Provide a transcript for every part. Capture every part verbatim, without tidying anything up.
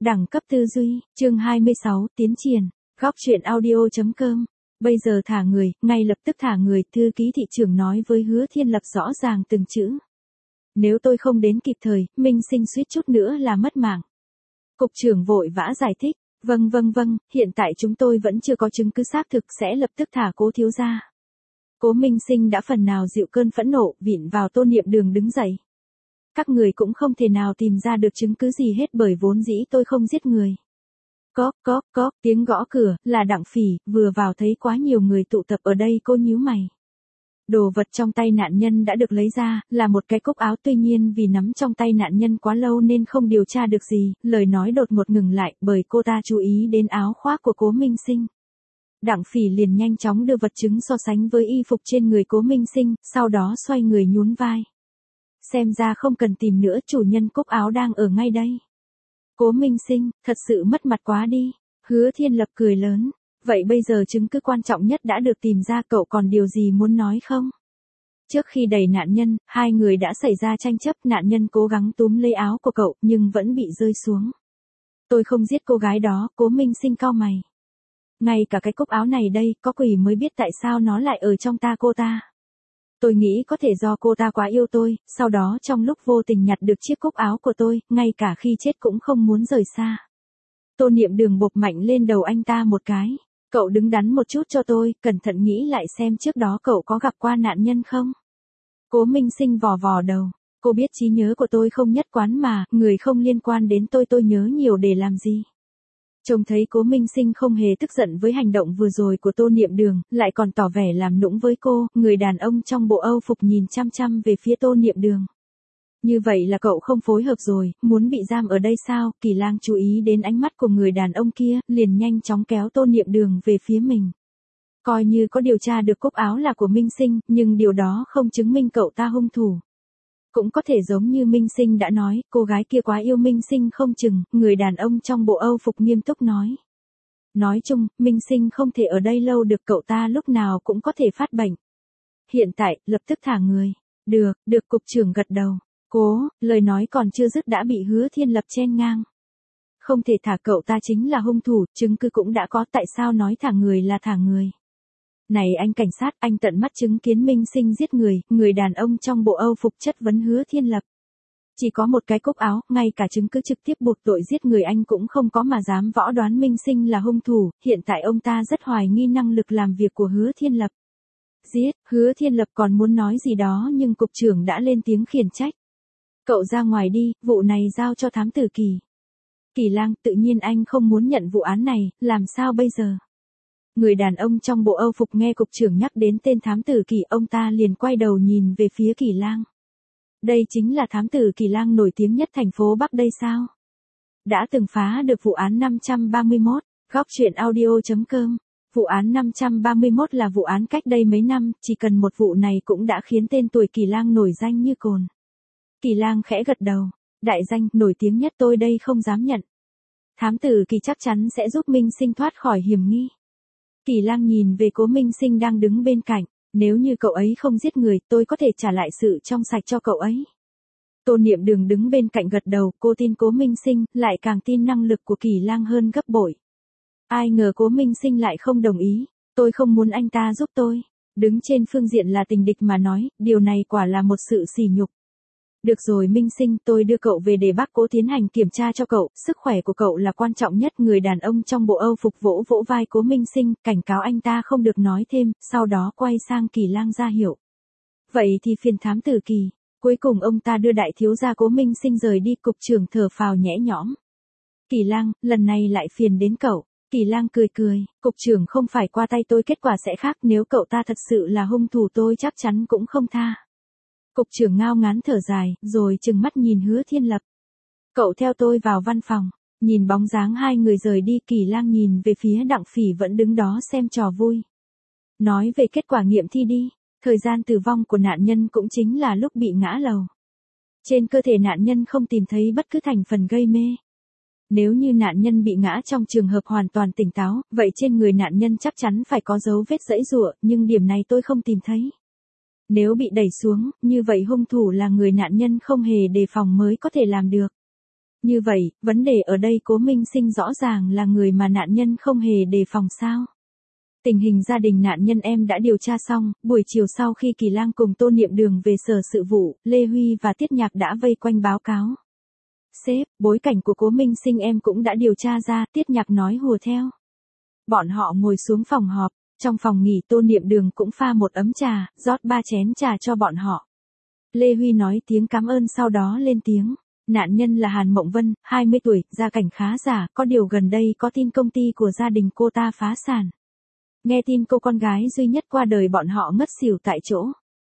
Đẳng cấp tư duy, chương hai mươi sáu, tiến triển, góc truyện audio.com. Bây giờ thả người, ngay lập tức thả người, thư ký thị trưởng nói với Hứa Thiên Lập rõ ràng từng chữ. Nếu tôi không đến kịp thời, Minh Sinh suýt chút nữa là mất mạng. Cục trưởng vội vã giải thích, vâng vâng vâng, hiện tại chúng tôi vẫn chưa có chứng cứ xác thực sẽ lập tức thả Cố thiếu gia. Cố Minh Sinh đã phần nào dịu cơn phẫn nộ, vịn vào Tô Niệm Đường đứng dậy. Các người cũng không thể nào tìm ra được chứng cứ gì hết bởi vốn dĩ tôi không giết người. Có, có, có, tiếng gõ cửa, là Đặng Phỉ, vừa vào thấy quá nhiều người tụ tập ở đây cô nhíu mày. Đồ vật trong tay nạn nhân đã được lấy ra, là một cái cúc áo tuy nhiên vì nắm trong tay nạn nhân quá lâu nên không điều tra được gì, lời nói đột ngột ngừng lại bởi cô ta chú ý đến áo khoác của Cố Minh Sinh. Đặng Phỉ liền nhanh chóng đưa vật chứng so sánh với y phục trên người Cố Minh Sinh, sau đó xoay người nhún vai. Xem ra không cần tìm nữa, chủ nhân cúc áo đang ở ngay đây. Cố Minh Sinh, thật sự mất mặt quá đi. Hứa Thiên Lập cười lớn. Vậy bây giờ chứng cứ quan trọng nhất đã được tìm ra, cậu còn điều gì muốn nói không? Trước khi đẩy nạn nhân, hai người đã xảy ra tranh chấp, nạn nhân cố gắng túm lấy áo của cậu nhưng vẫn bị rơi xuống. Tôi không giết cô gái đó, Cố Minh Sinh cau mày. Ngay cả cái cúc áo này đây, có quỷ mới biết tại sao nó lại ở trong ta cô ta. Tôi nghĩ có thể do cô ta quá yêu tôi, sau đó trong lúc vô tình nhặt được chiếc cúc áo của tôi, ngay cả khi chết cũng không muốn rời xa. Tô Niệm Đường bộp mạnh lên đầu anh ta một cái. Cậu đứng đắn một chút cho tôi, cẩn thận nghĩ lại xem trước đó cậu có gặp qua nạn nhân không? Cố Minh Sinh vò vò đầu. Cô biết trí nhớ của tôi không nhất quán mà, người không liên quan đến tôi tôi nhớ nhiều để làm gì? Trông thấy Cố Minh Sinh không hề tức giận với hành động vừa rồi của Tô Niệm Đường, lại còn tỏ vẻ làm nũng với cô, người đàn ông trong bộ Âu phục nhìn chăm chăm về phía Tô Niệm Đường. Như vậy là cậu không phối hợp rồi, muốn bị giam ở đây sao? Kỳ Lang chú ý đến ánh mắt của người đàn ông kia, liền nhanh chóng kéo Tô Niệm Đường về phía mình. Coi như có điều tra được cúc áo là của Minh Sinh, nhưng điều đó không chứng minh cậu ta hung thủ. Cũng có thể giống như Minh Sinh đã nói, cô gái kia quá yêu Minh Sinh không chừng, người đàn ông trong bộ Âu phục nghiêm túc nói. Nói chung, Minh Sinh không thể ở đây lâu được, cậu ta lúc nào cũng có thể phát bệnh. Hiện tại, lập tức thả người. Được, được, cục trưởng gật đầu. Cố, lời nói còn chưa dứt đã bị Hứa Thiên Lập chen ngang. Không thể thả, cậu ta chính là hung thủ, chứng cứ cũng đã có, tại sao nói thả người là thả người. Này anh cảnh sát, anh tận mắt chứng kiến Minh Sinh giết người, người đàn ông trong bộ Âu phục chất vấn Hứa Thiên Lập. Chỉ có một cái cúc áo, ngay cả chứng cứ trực tiếp buộc tội giết người anh cũng không có mà dám võ đoán Minh Sinh là hung thủ, hiện tại ông ta rất hoài nghi năng lực làm việc của Hứa Thiên Lập. Giết, Hứa Thiên Lập còn muốn nói gì đó nhưng cục trưởng đã lên tiếng khiển trách. Cậu ra ngoài đi, vụ này giao cho thám tử Kỳ. Kỳ Lang, tự nhiên anh không muốn nhận vụ án này, làm sao bây giờ? Người đàn ông trong bộ Âu phục nghe cục trưởng nhắc đến tên thám tử Kỳ, ông ta liền quay đầu nhìn về phía Kỳ Lang. Đây chính là thám tử Kỳ Lang nổi tiếng nhất thành phố Bắc đây sao? Đã từng phá được vụ án năm trăm ba mươi mốt, góc truyện audio.com. Vụ án năm trăm ba mươi mốt là vụ án cách đây mấy năm, chỉ cần một vụ này cũng đã khiến tên tuổi Kỳ Lang nổi danh như cồn. Kỳ Lang khẽ gật đầu. Đại danh, nổi tiếng nhất tôi đây không dám nhận. Thám tử Kỳ chắc chắn sẽ giúp Minh Sinh thoát khỏi hiểm nghi. Kỳ Lang nhìn về Cố Minh Sinh đang đứng bên cạnh. Nếu như cậu ấy không giết người, tôi có thể trả lại sự trong sạch cho cậu ấy. Tô Niệm Đường đứng bên cạnh gật đầu, cô tin Cố Minh Sinh, lại càng tin năng lực của Kỳ Lang hơn gấp bội. Ai ngờ Cố Minh Sinh lại không đồng ý. Tôi không muốn anh ta giúp tôi. Đứng trên phương diện là tình địch mà nói, điều này quả là một sự sỉ nhục. Được rồi Minh Sinh, tôi đưa cậu về để bác Cố tiến hành kiểm tra cho cậu, sức khỏe của cậu là quan trọng nhất. Người đàn ông trong bộ Âu phục vỗ vỗ vai Cố Minh Sinh, cảnh cáo anh ta không được nói thêm, sau đó quay sang Kỳ Lang ra hiệu. Vậy thì phiền thám tử Kỳ. Cuối cùng ông ta đưa đại thiếu gia Cố Minh Sinh rời đi, cục trưởng thở phào nhẹ nhõm. Kỳ Lang, lần này lại phiền đến cậu. Kỳ Lang cười cười, cục trưởng không phải qua tay tôi kết quả sẽ khác, nếu cậu ta thật sự là hung thủ tôi chắc chắn cũng không tha. Cục trưởng ngao ngán thở dài, rồi trừng mắt nhìn Hứa Thiên Lập. Cậu theo tôi vào văn phòng. Nhìn bóng dáng hai người rời đi, Kỳ Lang nhìn về phía Đặng Phỉ vẫn đứng đó xem trò vui. Nói về kết quả nghiệm thi đi. Thời gian tử vong của nạn nhân cũng chính là lúc bị ngã lầu. Trên cơ thể nạn nhân không tìm thấy bất cứ thành phần gây mê. Nếu như nạn nhân bị ngã trong trường hợp hoàn toàn tỉnh táo, vậy trên người nạn nhân chắc chắn phải có dấu vết giãy giụa, nhưng điểm này tôi không tìm thấy. Nếu bị đẩy xuống, như vậy hung thủ là người nạn nhân không hề đề phòng mới có thể làm được. Như vậy, vấn đề ở đây Cố Minh Sinh rõ ràng là người mà nạn nhân không hề đề phòng sao. Tình hình gia đình nạn nhân em đã điều tra xong, buổi chiều sau khi Kỳ Lang cùng Tô Niệm Đường về sở sự vụ, Lê Huy và Tiết Nhạc đã vây quanh báo cáo. Sếp, bối cảnh của Cố Minh Sinh em cũng đã điều tra ra, Tiết Nhạc nói hùa theo. Bọn họ ngồi xuống phòng họp, trong phòng nghỉ Tô Niệm Đường cũng pha một ấm trà, rót ba chén trà cho bọn họ. Lê Huy nói tiếng cảm ơn sau đó lên tiếng. Nạn nhân là Hàn Mộng Vân, hai mươi tuổi, gia cảnh khá giả, có điều gần đây có tin công ty của gia đình cô ta phá sản. Nghe tin cô con gái duy nhất qua đời bọn họ ngất xỉu tại chỗ.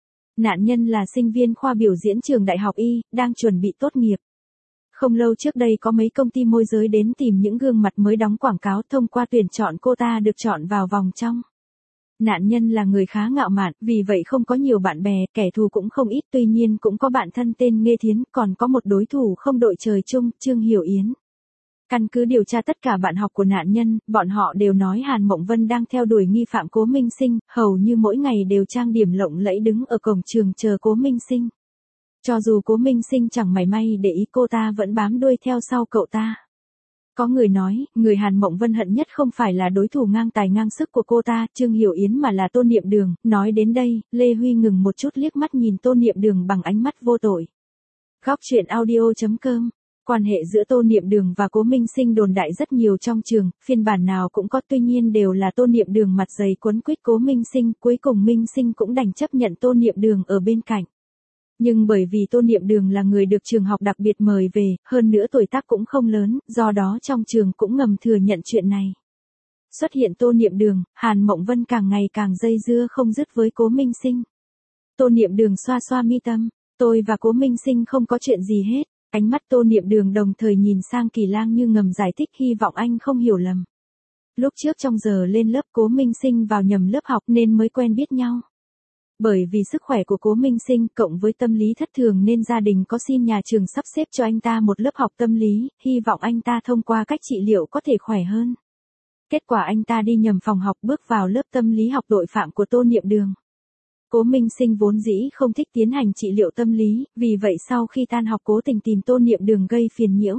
Nạn nhân là sinh viên khoa biểu diễn trường Đại học Y, đang chuẩn bị tốt nghiệp. Không lâu trước đây có mấy công ty môi giới đến tìm những gương mặt mới đóng quảng cáo, thông qua tuyển chọn cô ta được chọn vào vòng trong. Nạn nhân là người khá ngạo mạn, vì vậy không có nhiều bạn bè, kẻ thù cũng không ít, tuy nhiên cũng có bạn thân tên Nghê Thiến, còn có một đối thủ không đội trời chung, Trương Hiểu Yến. Căn cứ điều tra tất cả bạn học của nạn nhân, bọn họ đều nói Hàn Mộng Vân đang theo đuổi nghi phạm Cố Minh Sinh, hầu như mỗi ngày đều trang điểm lộng lẫy đứng ở cổng trường chờ Cố Minh Sinh. Cho dù Cố Minh Sinh chẳng mảy may để ý, cô ta vẫn bám đuôi theo sau cậu ta. Có người nói, người Hàn Mộng Vân hận nhất không phải là đối thủ ngang tài ngang sức của cô ta, Trương Hiểu Yến, mà là Tô Niệm Đường. Nói đến đây, Lê Huy ngừng một chút, liếc mắt nhìn Tô Niệm Đường bằng ánh mắt vô tội. Góc truyện audio chấm com. Quan hệ giữa Tô Niệm Đường và Cố Minh Sinh đồn đại rất nhiều trong trường, phiên bản nào cũng có, tuy nhiên đều là Tô Niệm Đường mặt dày quấn quýt Cố Minh Sinh, cuối cùng Minh Sinh cũng đành chấp nhận Tô Niệm Đường ở bên cạnh. Nhưng bởi vì Tô Niệm Đường là người được trường học đặc biệt mời về, hơn nữa tuổi tác cũng không lớn, do đó trong trường cũng ngầm thừa nhận chuyện này. Xuất hiện Tô Niệm Đường, Hàn Mộng Vân càng ngày càng dây dưa không dứt với Cố Minh Sinh. Tô Niệm Đường xoa xoa mi tâm, tôi và Cố Minh Sinh không có chuyện gì hết. Ánh mắt Tô Niệm Đường đồng thời nhìn sang Kỳ Lang như ngầm giải thích, hy vọng anh không hiểu lầm. Lúc trước trong giờ lên lớp Cố Minh Sinh vào nhầm lớp học nên mới quen biết nhau. Bởi vì sức khỏe của Cố Minh Sinh cộng với tâm lý thất thường nên gia đình có xin nhà trường sắp xếp cho anh ta một lớp học tâm lý, hy vọng anh ta thông qua cách trị liệu có thể khỏe hơn. Kết quả anh ta đi nhầm phòng học, bước vào lớp tâm lý học tội phạm của Tô Niệm Đường. Cố Minh Sinh vốn dĩ không thích tiến hành trị liệu tâm lý, vì vậy sau khi tan học cố tình tìm Tô Niệm Đường gây phiền nhiễu.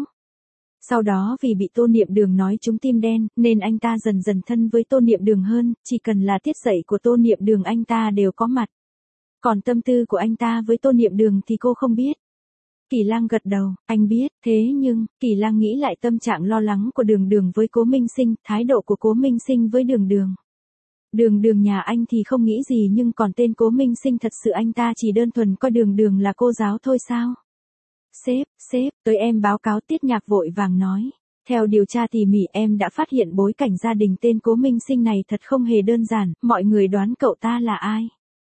Sau đó vì bị Tô Niệm Đường nói trúng tim đen, nên anh ta dần dần thân với Tô Niệm Đường hơn, chỉ cần là tiết dạy của Tô Niệm Đường anh ta đều có mặt. Còn tâm tư của anh ta với Tô Niệm Đường thì cô không biết. Kỳ Lang gật đầu, anh biết, thế nhưng, Kỳ Lang nghĩ lại tâm trạng lo lắng của Đường Đường với Cố Minh Sinh, thái độ của Cố Minh Sinh với Đường Đường. Đường Đường nhà anh thì không nghĩ gì, nhưng còn tên Cố Minh Sinh thật sự anh ta chỉ đơn thuần coi Đường Đường là cô giáo thôi sao? Sếp, sếp, tới em báo cáo, Tiết Nhạc vội vàng nói. Theo điều tra tỉ mỉ em đã phát hiện bối cảnh gia đình tên Cố Minh Sinh này thật không hề đơn giản, mọi người đoán cậu ta là ai?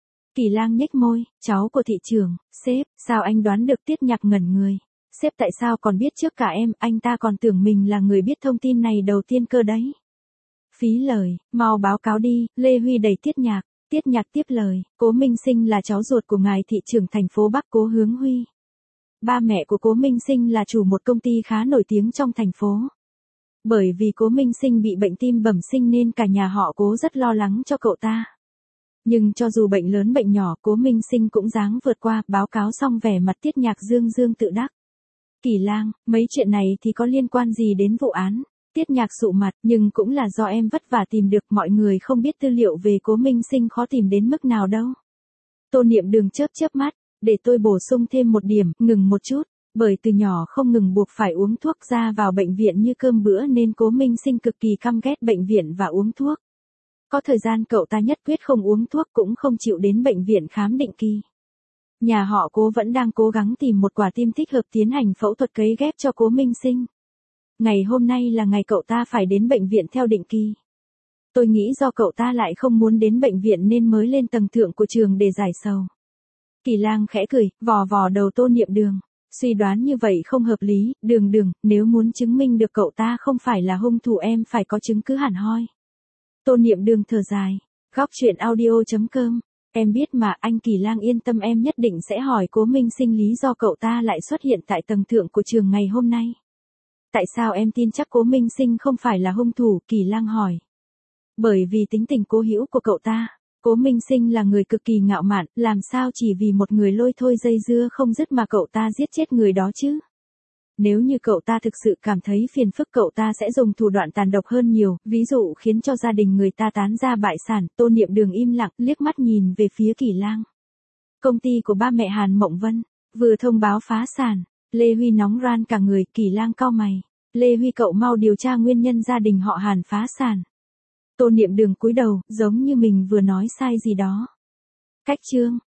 Kỳ Lang nhếch môi, cháu của thị trưởng. Sếp, sao anh đoán được? Tiết Nhạc ngẩn người. Sếp tại sao còn biết trước cả em, anh ta còn tưởng mình là người biết thông tin này đầu tiên cơ đấy. Phí lời, mau báo cáo đi, Lê Huy đẩy Tiết Nhạc. Tiết Nhạc tiếp lời, Cố Minh Sinh là cháu ruột của ngài thị trưởng thành phố Bắc Cố Hướng Huy. Ba mẹ của Cố Minh Sinh là chủ một công ty khá nổi tiếng trong thành phố. Bởi vì Cố Minh Sinh bị bệnh tim bẩm sinh nên cả nhà họ Cố rất lo lắng cho cậu ta. Nhưng cho dù bệnh lớn bệnh nhỏ, Cố Minh Sinh cũng dáng vượt qua. Báo cáo xong vẻ mặt Tiết Nhạc dương dương tự đắc. Kỳ Lang, mấy chuyện này thì có liên quan gì đến vụ án? Tiết Nhạc sụ mặt, nhưng cũng là do em vất vả tìm được, mọi người không biết tư liệu về Cố Minh Sinh khó tìm đến mức nào đâu. Tô Niệm Đường chớp chớp mắt, để tôi bổ sung thêm một điểm, ngừng một chút, bởi từ nhỏ không ngừng buộc phải uống thuốc ra vào bệnh viện như cơm bữa nên Cố Minh Sinh cực kỳ căm ghét bệnh viện và uống thuốc. Có thời gian cậu ta nhất quyết không uống thuốc cũng không chịu đến bệnh viện khám định kỳ. Nhà họ Cố vẫn đang cố gắng tìm một quả tim thích hợp tiến hành phẫu thuật cấy ghép cho Cố Minh Sinh. Ngày hôm nay là ngày cậu ta phải đến bệnh viện theo định kỳ. Tôi nghĩ do cậu ta lại không muốn đến bệnh viện nên mới lên tầng thượng của trường để giải sầu. Kỳ Lang khẽ cười, vò vò đầu Tô Niệm Đường. Suy đoán như vậy không hợp lý, Đường Đường, nếu muốn chứng minh được cậu ta không phải là hung thủ em phải có chứng cứ hẳn hoi. Tô Niệm Đường thở dài. Góc truyện audio chấm com. Em biết mà, anh Kỳ Lang yên tâm, em nhất định sẽ hỏi Cố Minh Sinh lý do cậu ta lại xuất hiện tại tầng thượng của trường ngày hôm nay. Tại sao em tin chắc Cố Minh Sinh không phải là hung thủ? Kỳ Lang hỏi. Bởi vì tính tình cố hữu của cậu ta. Cố Minh Sinh là người cực kỳ ngạo mạn, làm sao chỉ vì một người lôi thôi dây dưa không dứt mà cậu ta giết chết người đó chứ? Nếu như cậu ta thực sự cảm thấy phiền phức cậu ta sẽ dùng thủ đoạn tàn độc hơn nhiều, ví dụ khiến cho gia đình người ta tán gia bại sản. Tô Niệm Đường im lặng, liếc mắt nhìn về phía Kỳ Lang. Công ty của ba mẹ Hàn Mộng Vân vừa thông báo phá sản. Lê Huy nóng ran cả người. Kỳ Lang cau mày. Lê Huy, cậu mau điều tra nguyên nhân gia đình họ Hàn phá sản. Tô Niệm Đường cúi đầu, giống như mình vừa nói sai gì đó. Cách chương